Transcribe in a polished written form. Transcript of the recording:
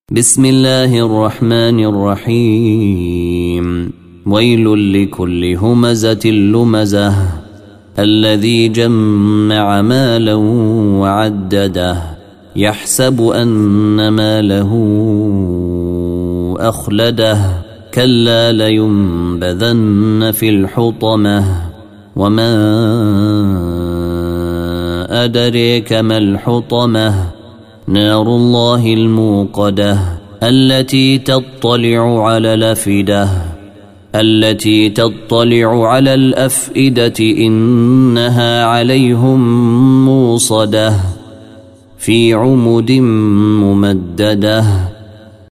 بسم الله الرحمن الرحيم ويل لكل همزة لمزة الذي جمع مالا وعدده يحسب أن ماله أخلده كلا لينبذن في الحطمة وما أدريك ما الحطمة نار الله الموقدة التي تطلع على الأفئدة إنها عليهم موصدة في عمد ممددة